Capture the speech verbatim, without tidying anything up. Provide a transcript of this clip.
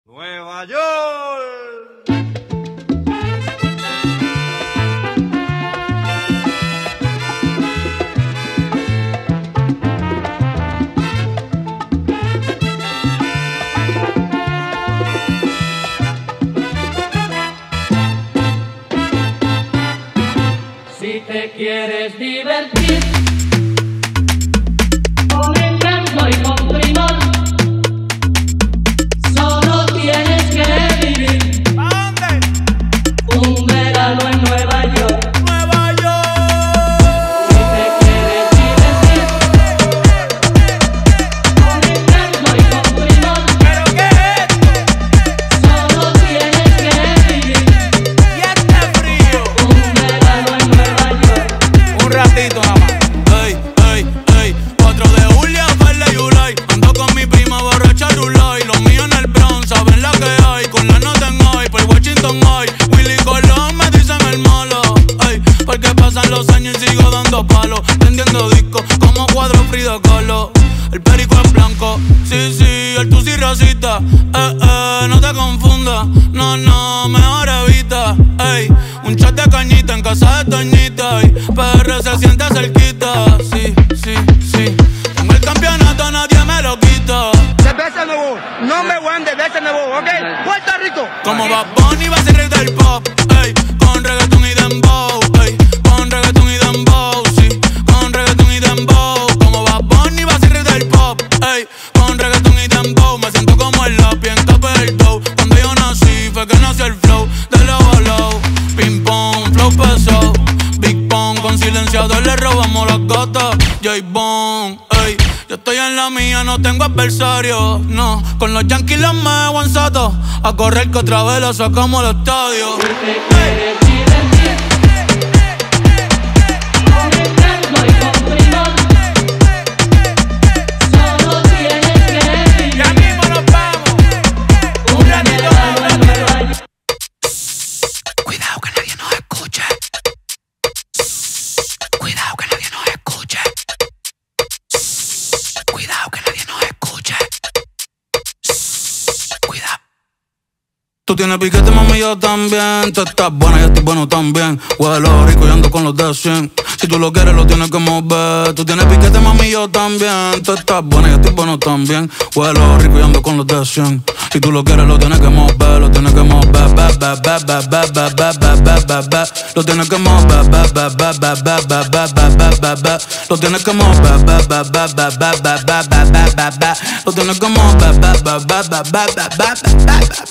Nueva York. Si te quieres divertir con encanto y con primor, solo tienes que vivir. ¿A dónde? Un verano en Nueva York. Nueva York. Si te quieres divertir con encanto y con primor, ¿Pero qué es esto? solo tienes que vivir. ¿Y este frío? Un verano en Nueva York. Un ratito nada más. Ey, ey, ey, cuatro de julio, Verde y Ulay. Ando con mi prima borracha Rulay. Los míos en el Bronx, saben la que hay. Con la nota en hoy, por Washington hoy. Willy Colón me dicen el malo. Ey, porque pasan los años y sigo dando palos. Prendiendo discos como cuadro Frida Kahlo. El perico es blanco, sí, sí, el tusi racista. Eh, eh, no te confundas, no, no, mejor evita. Ey, un chat de cañita en casa de Toñita. Ey, P R se siente cerquita, sí, sí, sí. Tengo el campeonato, nadie me lo quita. Cerveza Nuevo, number one de Cerveza Nuevo, ¿ok? Puerto Rico. Como Bad Bunny va a ser rey del pop, ey, con reggaeton y dembow, ey, con reggaeton y dembow, sí, con reggaeton y dembow. Como Bad Bunny va a ser rey del pop, ey, con reggaeton y dembow. Me siento como el lápiz en Cape del Dow. Cuando yo nací fue que nació el flow de low a low. Ping pong, flow pesado, Big Pong, con silenciador le robamos las gatas. J-Bone, ey, yo estoy en la mía, no tengo adversario, no. Con los Yankees los me guanzato, a correr que otra vez la sacamos al estadio. Si te quieres divertir con encanto y con primor, solo tienes que vivir. Ya mismo nos vamos. Un Un ratito verano más. en Nueva York. Cuidado que nadie nos escuche. Cuidado que nadie nos escuche. Cuidado que nadie nos escuche. Cuidado. Tú tienes piquete, mami, yo también. Tú estás buena, yo estoy bueno también. Huelo rico y ando con los de cien. Si tú lo quieres, lo tienes que mover. Tú tienes piquete, mami, yo también. Tú estás buena, yo estoy bueno también. Huelo rico y ando con los de cien. Si tú lo quieres, lo tienes que mover. Lo tienes que mover. Ba, ba, ba, ba, ba, ba, ba, ba, ba, ba, ba. Lo tienes que mover. Ba, ba, ba, ba, ba, ba, ba, ba, ba, ba, ba. Lo tienes que mover. Ba, ba, ba, ba, ba, ba, ba, ba, ba, ba, ba. Lo tienes que mover. Ba, ba, ba, ba, ba, ba, ba, ba, ba, ba.